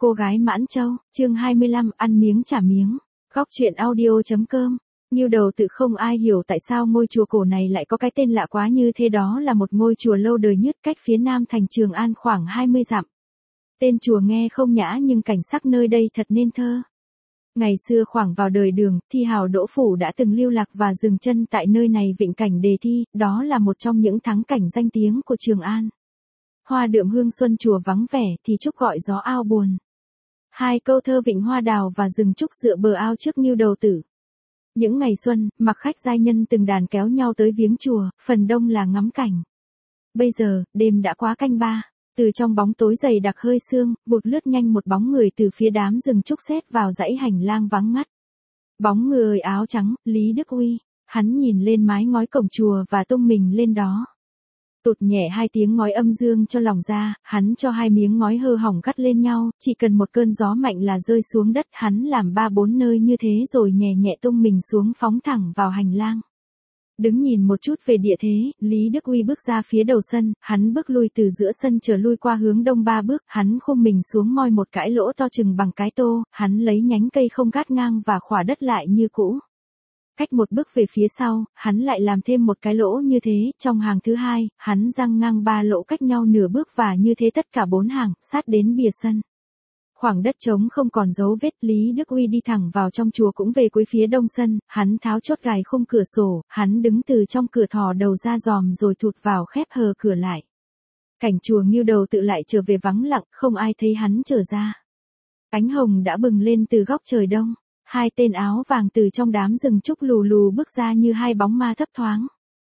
Cô gái Mãn Châu, chương 25, ăn miếng trả miếng. Góc truyện audio.com. Nhiêu đầu tự không ai hiểu tại sao ngôi chùa cổ này lại có cái tên lạ quá như thế, đó là một ngôi chùa lâu đời nhất cách phía nam thành Trường An khoảng 20 dặm. Tên chùa nghe không nhã nhưng cảnh sắc nơi đây thật nên thơ. Ngày xưa khoảng vào đời Đường, thi hào Đỗ Phủ đã từng lưu lạc và dừng chân tại nơi này vịnh cảnh đề thi, đó là một trong những thắng cảnh danh tiếng của Trường An. Hoa đượm hương xuân chùa vắng vẻ thì trúc gọi gió ao buồn. Hai câu thơ vịnh hoa đào và rừng trúc dựa bờ ao trước Nhiêu đầu tử. Những ngày xuân, mặc khách giai nhân từng đàn kéo nhau tới viếng chùa, phần đông là ngắm cảnh. Bây giờ, đêm đã quá canh ba, từ trong bóng tối dày đặc hơi sương, vụt lướt nhanh một bóng người từ phía đám rừng trúc xếp vào dãy hành lang vắng ngắt. Bóng người áo trắng, Lý Đức Uy, hắn nhìn lên mái ngói cổng chùa và tung mình lên đó. Tụt nhẹ hai tiếng ngói âm dương cho lòng ra, hắn cho hai miếng ngói hư hỏng gắt lên nhau, chỉ cần một cơn gió mạnh là rơi xuống đất, hắn làm 3-4 nơi như thế rồi nhẹ nhẹ tung mình xuống phóng thẳng vào hành lang. Đứng nhìn một chút về địa thế, Lý Đức Uy bước ra phía đầu sân, hắn bước lui từ giữa sân trở lui qua hướng đông 3 bước, hắn khum mình xuống moi một cái lỗ to chừng bằng cái tô, hắn lấy nhánh cây không gát ngang và khỏa đất lại như cũ. Cách một bước về phía sau, hắn lại làm thêm một cái lỗ như thế, trong hàng thứ hai, hắn răng ngang 3 lỗ cách nhau nửa bước và như thế tất cả 4 hàng, sát đến bìa sân. Khoảng đất trống không còn dấu vết, Lý Đức Uy đi thẳng vào trong chùa cũng về cuối phía đông sân, hắn tháo chốt gài khung cửa sổ, hắn đứng từ trong cửa thò đầu ra giòm rồi thụt vào khép hờ cửa lại. Cảnh chùa Nhiêu đầu tự lại trở về vắng lặng, không ai thấy hắn trở ra. Ánh hồng đã bừng lên từ góc trời đông. Hai tên áo vàng từ trong đám rừng trúc lù lù bước ra như hai bóng ma thấp thoáng.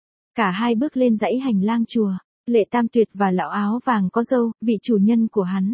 Cả hai bước lên dãy hành lang chùa, Lệ Tam Tuyệt và lão áo vàng có râu, vị chủ nhân của hắn.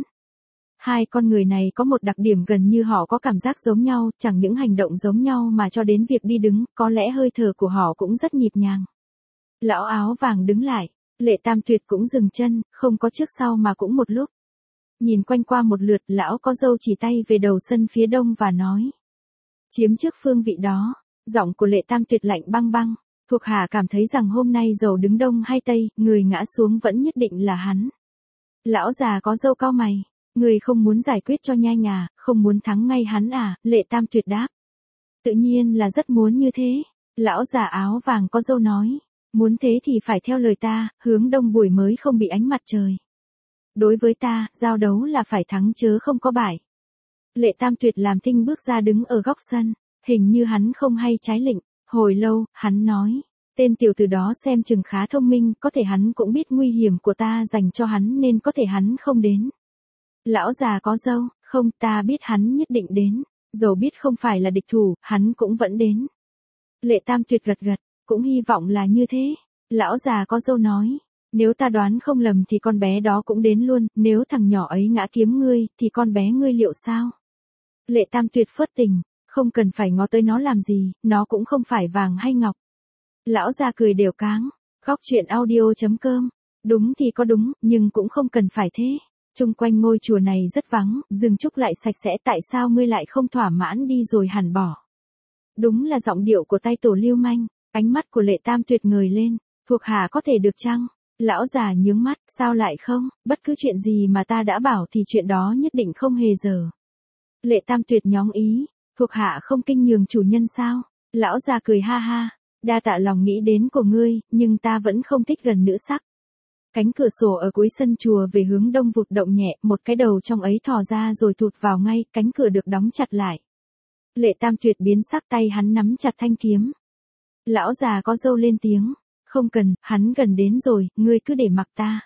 Hai con người này có một đặc điểm gần như họ có cảm giác giống nhau, chẳng những hành động giống nhau mà cho đến việc đi đứng, có lẽ hơi thở của họ cũng rất nhịp nhàng. Lão áo vàng đứng lại, Lệ Tam Tuyệt cũng dừng chân, không có trước sau mà cũng một lúc. Nhìn quanh qua một lượt, lão có râu chỉ tay về đầu sân phía đông và nói. Chiếm trước phương vị đó, giọng của Lệ Tam Tuyệt lạnh băng băng, thuộc hạ cảm thấy rằng hôm nay dầu đứng đông hay tây, người ngã xuống vẫn nhất định là hắn. Lão già có râu cau mày, người không muốn giải quyết cho nhanh à, không muốn thắng ngay hắn à, Lệ Tam Tuyệt đáp. Tự nhiên là rất muốn như thế, lão già áo vàng có râu nói, muốn thế thì phải theo lời ta, hướng đông buổi mới không bị ánh mặt trời. Đối với ta, giao đấu là phải thắng chớ không có bại. Lệ Tam Tuyệt làm thinh bước ra đứng ở góc sân, hình như hắn không hay trái lệnh, hồi lâu, hắn nói, tên tiểu tử đó xem chừng khá thông minh, có thể hắn cũng biết nguy hiểm của ta dành cho hắn nên có thể hắn không đến. Lão già có râu, không, ta biết hắn nhất định đến, dầu biết không phải là địch thủ, hắn cũng vẫn đến. Lệ Tam Tuyệt gật gật, cũng hy vọng là như thế. Lão già có râu nói, nếu ta đoán không lầm thì con bé đó cũng đến luôn, nếu thằng nhỏ ấy ngã kiếm ngươi, thì con bé ngươi liệu sao? Lệ Tam Tuyệt phớt tình, không cần phải ngó tới nó làm gì, nó cũng không phải vàng hay ngọc. Lão già cười đều cáng, góc truyện audio.com, đúng thì có đúng, nhưng cũng không cần phải thế. Chung quanh ngôi chùa này rất vắng, rừng trúc lại sạch sẽ, tại sao ngươi lại không thỏa mãn đi rồi hẳn bỏ? Đúng là giọng điệu của tay tổ lưu manh, ánh mắt của Lệ Tam Tuyệt ngời lên, thuộc hạ có thể được chăng? Lão già nhướng mắt, sao lại không, bất cứ chuyện gì mà ta đã bảo thì chuyện đó nhất định không hề dở. Lệ Tam Tuyệt nhóng ý, thuộc hạ không kinh nhường chủ nhân sao? Lão già cười ha ha, đa tạ lòng nghĩ đến của ngươi, nhưng ta vẫn không thích gần nữ sắc. Cánh cửa sổ ở cuối sân chùa về hướng đông vụt động nhẹ, một cái đầu trong ấy thò ra rồi thụt vào ngay, cánh cửa được đóng chặt lại. Lệ Tam Tuyệt biến sắc, tay hắn nắm chặt thanh kiếm. Lão già có râu lên tiếng, không cần, hắn gần đến rồi, ngươi cứ để mặc ta.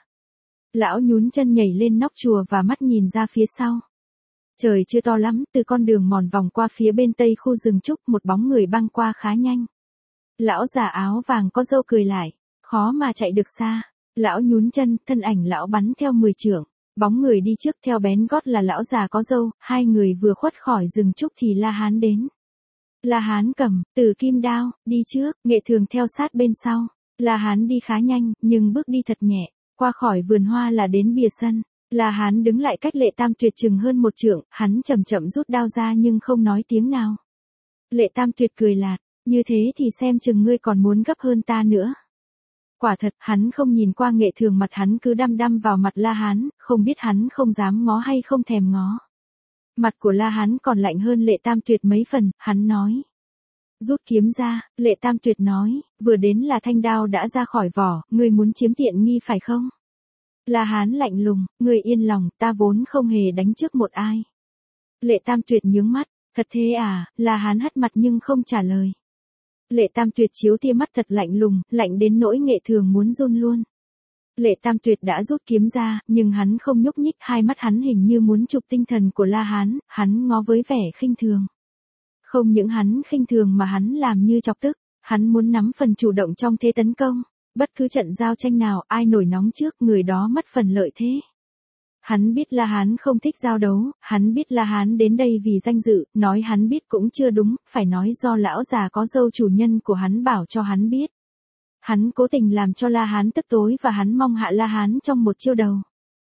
Lão nhún chân nhảy lên nóc chùa và mắt nhìn ra phía sau. Trời chưa to lắm, từ con đường mòn vòng qua phía bên tây khu rừng trúc, một bóng người băng qua khá nhanh. Lão già áo vàng có râu cười lại, khó mà chạy được xa. Lão nhún chân, thân ảnh lão bắn theo 10 trượng, bóng người đi trước theo bén gót là lão già có râu, hai người vừa khuất khỏi rừng trúc thì La Hán đến. La Hán cầm Tử Kim đao, đi trước, Nghệ Thường theo sát bên sau. La Hán đi khá nhanh, nhưng bước đi thật nhẹ, qua khỏi vườn hoa là đến bìa sân. La Hán đứng lại cách Lệ Tam Tuyệt chừng hơn 1 trượng, hắn chậm chậm rút đao ra nhưng không nói tiếng nào. Lệ Tam Tuyệt cười lạt, như thế thì xem chừng ngươi còn muốn gấp hơn ta nữa. Quả thật, hắn không nhìn qua Nghệ Thường, mặt hắn cứ đăm đăm vào mặt La Hán, không biết hắn không dám ngó hay không thèm ngó. Mặt của La Hán còn lạnh hơn Lệ Tam Tuyệt mấy phần, hắn nói. Rút kiếm ra, Lệ Tam Tuyệt nói, vừa đến là thanh đao đã ra khỏi vỏ, ngươi muốn chiếm tiện nghi phải không? La Hán lạnh lùng, ngươi yên lòng, ta vốn không hề đánh trước một ai. Lệ Tam Tuyệt nhướng mắt, thật thế à? La Hán hất mặt nhưng không trả lời. Lệ Tam Tuyệt chiếu tia mắt thật lạnh lùng, lạnh đến nỗi Nghệ Thường muốn run luôn. Lệ Tam Tuyệt đã rút kiếm ra, nhưng hắn không nhúc nhích, hai mắt hắn hình như muốn chụp tinh thần của La Hán, hắn ngó với vẻ khinh thường. Không những hắn khinh thường mà hắn làm như chọc tức, hắn muốn nắm phần chủ động trong thế tấn công. Bất cứ trận giao tranh nào, ai nổi nóng trước, người đó mất phần lợi thế. Hắn biết La Hán không thích giao đấu, hắn biết La Hán đến đây vì danh dự, nói hắn biết cũng chưa đúng, phải nói do lão già có dâu chủ nhân của hắn bảo cho hắn biết. Hắn cố tình làm cho La Hán tức tối và hắn mong hạ La Hán trong một chiêu đầu.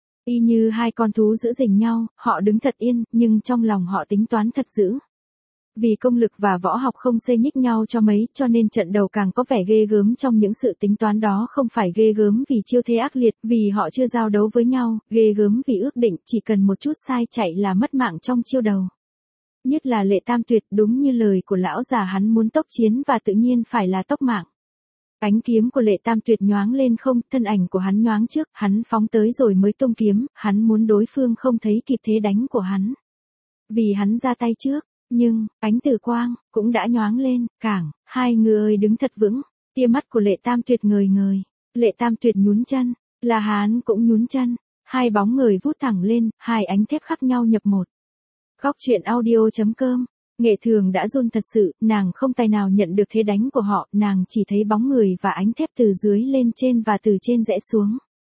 Y như hai con thú giữ gìn nhau, họ đứng thật yên, nhưng trong lòng họ tính toán thật dữ. Vì công lực và võ học không xê nhích nhau cho mấy, cho nên trận đầu càng có vẻ ghê gớm trong những sự tính toán đó, không phải ghê gớm vì chiêu thế ác liệt, vì họ chưa giao đấu với nhau, ghê gớm vì ước định chỉ cần một chút sai chạy là mất mạng trong chiêu đầu. Nhất là Lệ Tam Tuyệt, đúng như lời của lão già, hắn muốn tốc chiến và tự nhiên phải là tốc mạng. Ánh kiếm của Lệ Tam Tuyệt nhoáng lên không, thân ảnh của hắn nhoáng trước, hắn phóng tới rồi mới tung kiếm, hắn muốn đối phương không thấy kịp thế đánh của hắn. Vì hắn ra tay trước. Nhưng, ánh tử quang, cũng đã nhoáng lên, cảng, hai người đứng thật vững, tia mắt của Lệ Tam Tuyệt ngời ngời, Lệ Tam Tuyệt nhún chân, La Hán cũng nhún chân, hai bóng người vút thẳng lên, hai ánh thép khác nhau nhập một. Góc truyện audio.com, Nghệ Thường đã run thật sự, nàng không tài nào nhận được thế đánh của họ, nàng chỉ thấy bóng người và ánh thép từ dưới lên trên và từ trên rẽ xuống.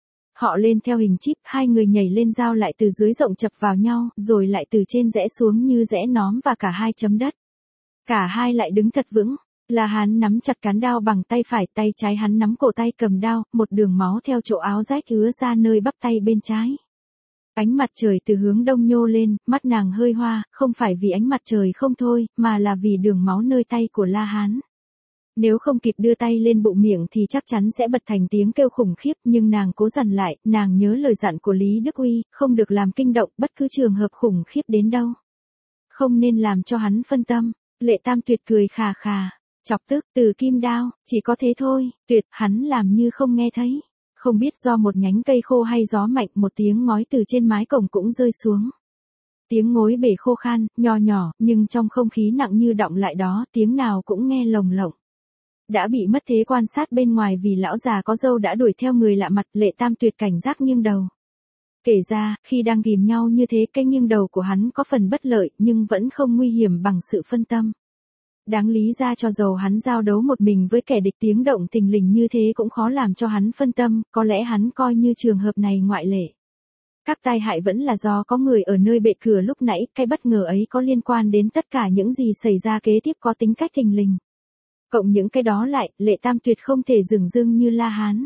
Họ lên theo hình chip, hai người nhảy lên giao lại từ dưới rộng chập vào nhau, rồi lại từ trên rẽ xuống như rẽ nóm và cả hai chấm đất. Cả hai lại đứng thật vững. La Hán nắm chặt cán đao bằng tay phải, tay trái hắn nắm cổ tay cầm đao, một đường máu theo chỗ áo rách ứa ra nơi bắp tay bên trái. Ánh mặt trời từ hướng đông nhô lên, mắt nàng hơi hoa, không phải vì ánh mặt trời không thôi, mà là vì đường máu nơi tay của La Hán. Nếu không kịp đưa tay lên bụng miệng thì chắc chắn sẽ bật thành tiếng kêu khủng khiếp, nhưng nàng cố dằn lại, nàng nhớ lời dặn của Lý Đức Uy, không được làm kinh động bất cứ trường hợp khủng khiếp đến đâu. Không nên làm cho hắn phân tâm. Lệ Tam Tuyệt cười khà khà, chọc tức, từ kim đao, chỉ có thế thôi, Tuyệt, hắn làm như không nghe thấy. Không biết do một nhánh cây khô hay gió mạnh, một tiếng ngói từ trên mái cổng cũng rơi xuống. Tiếng ngói bể khô khan, nho nhỏ, nhưng trong không khí nặng như đọng lại đó, tiếng nào cũng nghe lồng lộng. Đã bị mất thế quan sát bên ngoài vì lão già có râu đã đuổi theo người lạ mặt, Lệ Tam Tuyệt cảnh giác nghiêng đầu. Kể ra, khi đang ghìm nhau như thế, cái nghiêng đầu của hắn có phần bất lợi, nhưng vẫn không nguy hiểm bằng sự phân tâm. Đáng lý ra cho dầu hắn giao đấu một mình với kẻ địch, tiếng động thình lình như thế cũng khó làm cho hắn phân tâm, có lẽ hắn coi như trường hợp này ngoại lệ. Các tai hại vẫn là do có người ở nơi bệ cửa lúc nãy, cái bất ngờ ấy có liên quan đến tất cả những gì xảy ra kế tiếp có tính cách thình lình. Cộng những cái đó lại, Lệ Tam Tuyệt không thể dửng dưng như La Hán.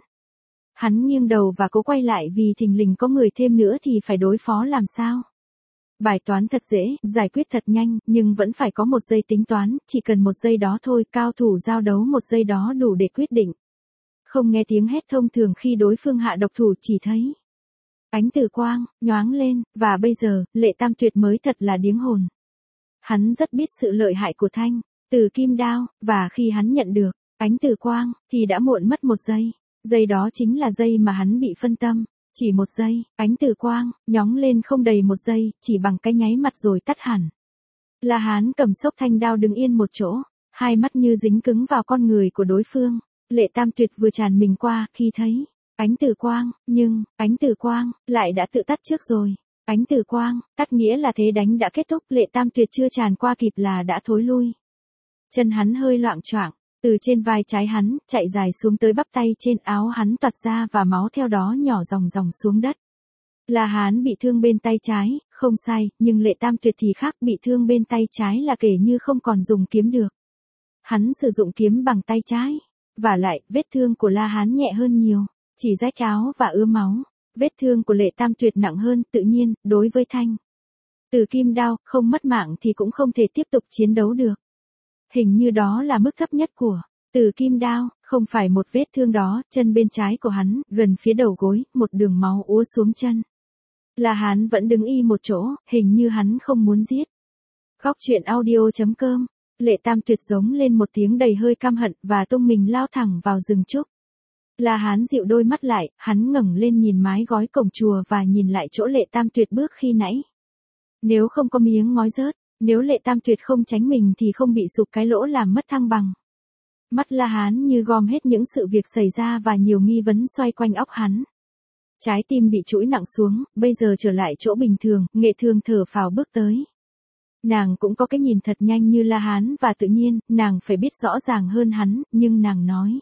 Hắn nghiêng đầu và cố quay lại vì thình lình có người thêm nữa thì phải đối phó làm sao. Bài toán thật dễ, giải quyết thật nhanh, nhưng vẫn phải có một giây tính toán, chỉ cần một giây đó thôi, cao thủ giao đấu một giây đó đủ để quyết định. Không nghe tiếng hét thông thường khi đối phương hạ độc thủ, chỉ thấy ánh tử quang nhoáng lên, và bây giờ, Lệ Tam Tuyệt mới thật là điếng hồn. Hắn rất biết sự lợi hại của thanh từ kim đao, và khi hắn nhận được ánh tử quang thì đã muộn mất một giây. Giây đó chính là giây mà hắn bị phân tâm. Chỉ một giây, ánh tử quang nhóng lên không đầy một giây, chỉ bằng cái nháy mắt rồi tắt hẳn. La Hán cầm xốc thanh đao đứng yên một chỗ, hai mắt như dính cứng vào con người của đối phương. Lệ Tam Tuyệt vừa tràn mình qua khi thấy ánh tử quang, nhưng ánh tử quang lại đã tự tắt trước rồi. Ánh tử quang tắt nghĩa là thế đánh đã kết thúc, Lệ Tam Tuyệt chưa tràn qua kịp là đã thối lui. Chân hắn hơi loạng choạng, từ trên vai trái hắn, chạy dài xuống tới bắp tay trên áo hắn toạt ra và máu theo đó nhỏ ròng ròng xuống đất. La Hán bị thương bên tay trái, không sai, nhưng Lệ Tam Tuyệt thì khác, bị thương bên tay trái là kể như không còn dùng kiếm được. Hắn sử dụng kiếm bằng tay trái. Vả lại, vết thương của La Hán nhẹ hơn nhiều, chỉ rách áo và ứa máu. Vết thương của Lệ Tam Tuyệt nặng hơn, tự nhiên, đối với thanh từ kim đao, không mất mạng thì cũng không thể tiếp tục chiến đấu được. Hình như đó là mức thấp nhất của từ kim đao, không phải một vết thương đó, chân bên trái của hắn, gần phía đầu gối, một đường máu úa xuống chân. La Hán vẫn đứng y một chỗ, hình như hắn không muốn giết. Góc truyện audio.com. Lệ Tam Tuyệt giống lên một tiếng đầy hơi căm hận và tung mình lao thẳng vào rừng trúc. La Hán dịu đôi mắt lại, hắn ngẩng lên nhìn mái gói cổng chùa và nhìn lại chỗ Lệ Tam Tuyệt bước khi nãy. Nếu không có miếng ngói rớt, nếu Lệ Tam Tuyệt không tránh mình thì không bị sụp cái lỗ làm mất thăng bằng. Mắt La Hán như gom hết những sự việc xảy ra và nhiều nghi vấn xoay quanh óc hắn. Trái tim bị trũi nặng xuống, bây giờ trở lại chỗ bình thường, Nghệ Thường thở phào bước tới. Nàng cũng có cái nhìn thật nhanh như La Hán và tự nhiên, nàng phải biết rõ ràng hơn hắn, nhưng nàng nói.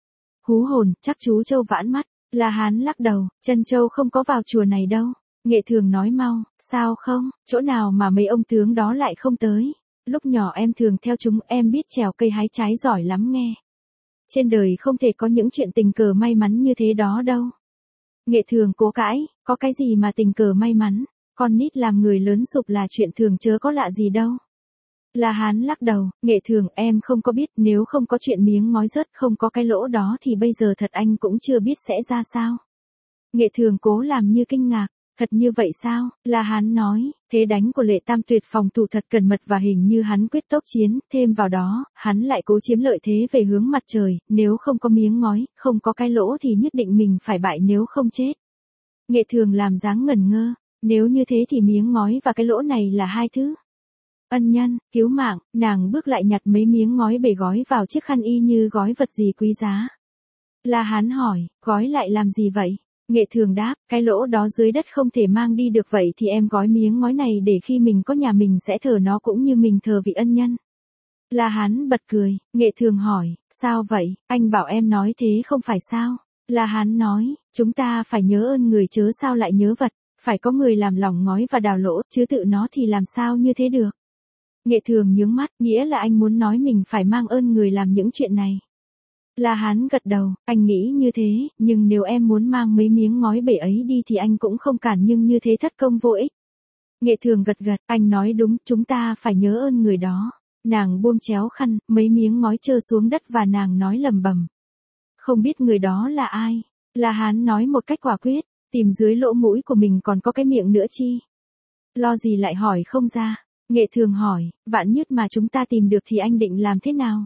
Hú hồn, chắc chú Châu vãn mắt. La Hán lắc đầu, Trân Châu không có vào chùa này đâu. Nghệ Thường nói mau, sao không, chỗ nào mà mấy ông tướng đó lại không tới. Lúc nhỏ em thường theo chúng, em biết trèo cây hái trái giỏi lắm nghe. Trên đời không thể có những chuyện tình cờ may mắn như thế đó đâu. Nghệ Thường cố cãi, có cái gì mà tình cờ may mắn, con nít làm người lớn sụp là chuyện thường chớ có lạ gì đâu. La Hán lắc đầu, Nghệ Thường em không có biết, nếu không có chuyện miếng ngói rớt không có cái lỗ đó thì bây giờ thật anh cũng chưa biết sẽ ra sao. Nghệ Thường cố làm như kinh ngạc, thật như vậy sao, La Hán nói, thế đánh của Lệ Tam Tuyệt phòng thủ thật cẩn mật và hình như hắn quyết tốc chiến, thêm vào đó, hắn lại cố chiếm lợi thế về hướng mặt trời, nếu không có miếng ngói, không có cái lỗ thì nhất định mình phải bại nếu không chết. Nghệ Thường làm dáng ngẩn ngơ, nếu như thế thì miếng ngói và cái lỗ này là hai thứ. Ân nhân, cứu mạng, nàng bước lại nhặt mấy miếng ngói bể gói vào chiếc khăn y như gói vật gì quý giá. La Hán hỏi, gói lại làm gì vậy? Nghệ Thường đáp, cái lỗ đó dưới đất không thể mang đi được vậy thì em gói miếng ngói này để khi mình có nhà mình sẽ thờ nó cũng như mình thờ vị ân nhân. La Hán bật cười, Nghệ Thường hỏi, sao vậy, anh bảo em nói thế không phải sao? La Hán nói, chúng ta phải nhớ ơn người chớ sao lại nhớ vật, phải có người làm lỏng ngói và đào lỗ, chứ tự nó thì làm sao như thế được. Nghệ Thường nhướng mắt, nghĩa là anh muốn nói mình phải mang ơn người làm những chuyện này. La Hán gật đầu, anh nghĩ như thế, nhưng nếu em muốn mang mấy miếng ngói bể ấy đi thì anh cũng không cản nhưng như thế thất công vô ích. Nghệ Thường gật gật, anh nói đúng, chúng ta phải nhớ ơn người đó. Nàng buông chéo khăn, mấy miếng ngói trơ xuống đất và nàng nói lầm bầm. Không biết người đó là ai? La Hán nói một cách quả quyết, tìm dưới lỗ mũi của mình còn có cái miệng nữa chi? Lo gì lại hỏi không ra? Nghệ Thường hỏi, vạn nhất mà chúng ta tìm được thì anh định làm thế nào?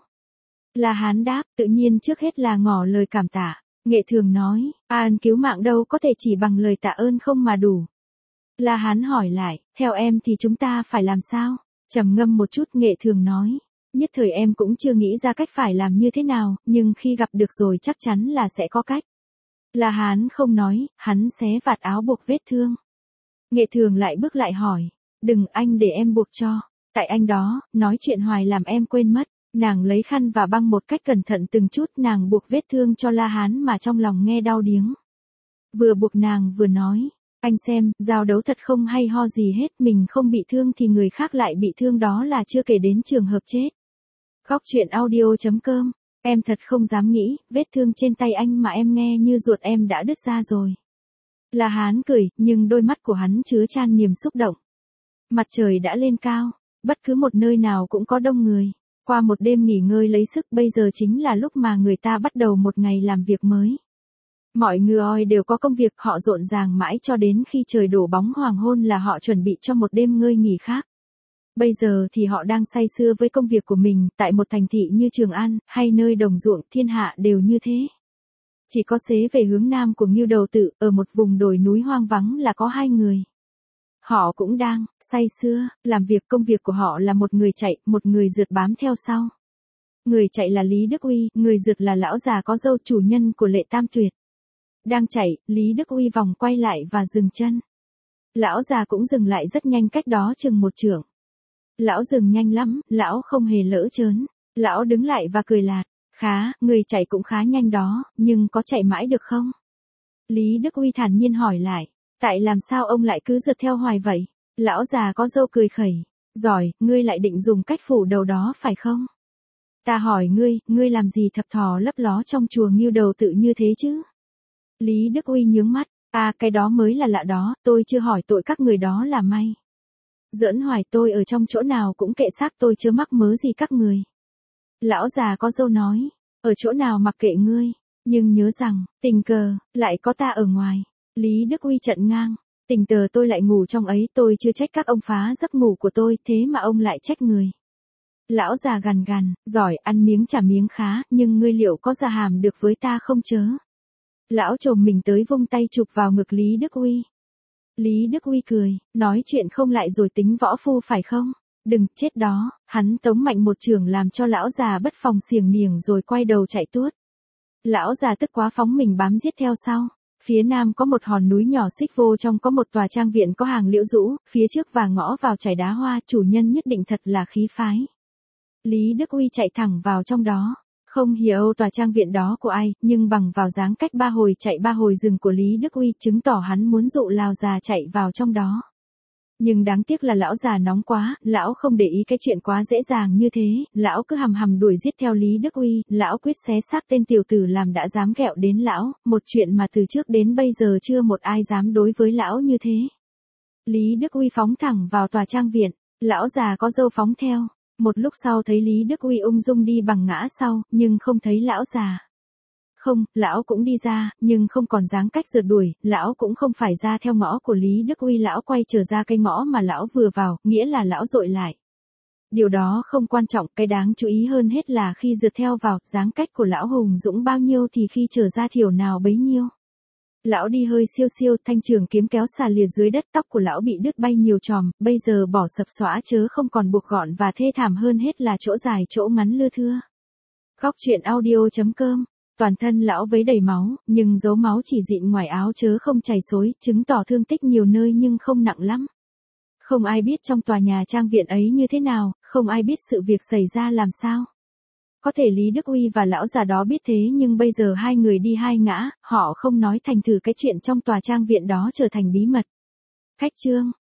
La Hán đáp, tự nhiên trước hết là ngỏ lời cảm tạ. Nghệ Thường nói, ân cứu mạng đâu có thể chỉ bằng lời tạ ơn không mà đủ. La Hán hỏi lại, theo em thì chúng ta phải làm sao? Trầm ngâm một chút Nghệ Thường nói, nhất thời em cũng chưa nghĩ ra cách phải làm như thế nào, nhưng khi gặp được rồi chắc chắn là sẽ có cách. La Hán không nói, hắn xé vạt áo buộc vết thương. Nghệ Thường lại bước lại hỏi, đừng anh để em buộc cho, tại anh đó, nói chuyện hoài làm em quên mất. Nàng lấy khăn và băng một cách cẩn thận từng chút nàng buộc vết thương cho La Hán mà trong lòng nghe đau điếng. Vừa buộc nàng vừa nói, anh xem, giao đấu thật không hay ho gì hết, mình không bị thương thì người khác lại bị thương đó là chưa kể đến trường hợp chết. Góc truyện audio.com, em thật không dám nghĩ, vết thương trên tay anh mà em nghe như ruột em đã đứt ra rồi. La Hán cười, nhưng đôi mắt của hắn chứa chan niềm xúc động. Mặt trời đã lên cao, bất cứ một nơi nào cũng có đông người. Qua một đêm nghỉ ngơi lấy sức bây giờ chính là lúc mà người ta bắt đầu một ngày làm việc mới. Mọi người đều có công việc họ rộn ràng mãi cho đến khi trời đổ bóng hoàng hôn là họ chuẩn bị cho một đêm ngơi nghỉ khác. Bây giờ thì họ đang say sưa với công việc của mình tại một thành thị như Trường An hay nơi đồng ruộng thiên hạ đều như thế. Chỉ có xế về hướng nam của Ngưu Đầu Tự ở một vùng đồi núi hoang vắng là có hai người. Họ cũng đang say sưa, làm việc công việc của họ là một người chạy, một người rượt bám theo sau. Người chạy là Lý Đức Uy, người rượt là lão già có râu chủ nhân của Lệ Tam Tuyệt. Đang chạy, Lý Đức Uy vòng quay lại và dừng chân. Lão già cũng dừng lại rất nhanh cách đó chừng một trượng. Lão dừng nhanh lắm, lão không hề lỡ chớn. Lão đứng lại và cười lạt, khá, người chạy cũng khá nhanh đó, nhưng có chạy mãi được không? Lý Đức Uy thản nhiên hỏi lại. Tại làm sao ông lại cứ rượt theo hoài vậy? Lão già có râu cười khẩy. Giỏi, ngươi lại định dùng cách phủ đầu đó phải không? Ta hỏi ngươi làm gì thập thò lấp ló trong chùa Ngưu Đầu Tự như thế chứ? Lý Đức Uy nhướng mắt. À cái đó mới là lạ đó, tôi chưa hỏi tội các người đó là may. Giỡn hoài tôi ở trong chỗ nào cũng kệ xác tôi chưa mắc mớ gì các người. Lão già có râu nói. Ở chỗ nào mặc kệ ngươi. Nhưng nhớ rằng, tình cờ, lại có ta ở ngoài. Lý Đức Uy trận ngang. Tình cờ tôi lại ngủ trong ấy, tôi chưa trách các ông phá giấc ngủ của tôi, thế mà ông lại trách người. Lão già gằn gằn, giỏi, ăn miếng trả miếng khá, nhưng ngươi liệu có ra hàm được với ta không chớ? Lão trồm mình tới vung tay chụp vào ngực Lý Đức Uy. Lý Đức Uy cười, nói chuyện không lại rồi tính võ phu phải không? Đừng, chết đó, hắn tống mạnh một chưởng làm cho lão già bất phòng xiềng niềng rồi quay đầu chạy tuốt. Lão già tức quá phóng mình bám giết theo sau. Phía nam có một hòn núi nhỏ xích vô trong có một tòa trang viện có hàng liễu rũ, phía trước và ngõ vào chảy đá hoa, chủ nhân nhất định thật là khí phái. Lý Đức Uy chạy thẳng vào trong đó. Không hiểu tòa trang viện đó của ai, nhưng bằng vào dáng cách ba hồi chạy ba hồi rừng của Lý Đức Uy chứng tỏ hắn muốn dụ lão già chạy vào trong đó. Nhưng đáng tiếc là lão già nóng quá, lão không để ý cái chuyện quá dễ dàng như thế, lão cứ hầm hầm đuổi giết theo Lý Đức Uy, lão quyết xé xác tên tiểu tử làm đã dám ghẹo đến lão, một chuyện mà từ trước đến bây giờ chưa một ai dám đối với lão như thế. Lý Đức Uy phóng thẳng vào tòa trang viện, lão già có dâu phóng theo. Một lúc sau thấy Lý Đức Uy ung dung đi bằng ngã sau, nhưng không thấy lão già. Không, lão cũng đi ra, nhưng không còn dáng cách rượt đuổi, lão cũng không phải ra theo ngõ của Lý Đức Uy, lão quay trở ra cái ngõ mà lão vừa vào, nghĩa là lão dội lại. Điều đó không quan trọng, cái đáng chú ý hơn hết là khi rượt theo vào, dáng cách của lão hùng dũng bao nhiêu thì khi trở ra thiểu nào bấy nhiêu. Lão đi hơi siêu siêu, thanh trường kiếm kéo xà lìa dưới đất, tóc của lão bị đứt bay nhiều chòm, bây giờ bỏ sập xõa chớ không còn buộc gọn và thê thảm hơn hết là chỗ dài chỗ ngắn lưa thưa. Góc truyện audio.com. Toàn thân lão vấy đầy máu, nhưng dấu máu chỉ dịn ngoài áo chớ không chảy xối, chứng tỏ thương tích nhiều nơi nhưng không nặng lắm. Không ai biết trong tòa nhà trang viện ấy như thế nào, không ai biết sự việc xảy ra làm sao. Có thể Lý Đức Uy và lão già đó biết thế, nhưng bây giờ hai người đi hai ngã, họ không nói thành thử cái chuyện trong tòa trang viện đó trở thành bí mật. Khách chương.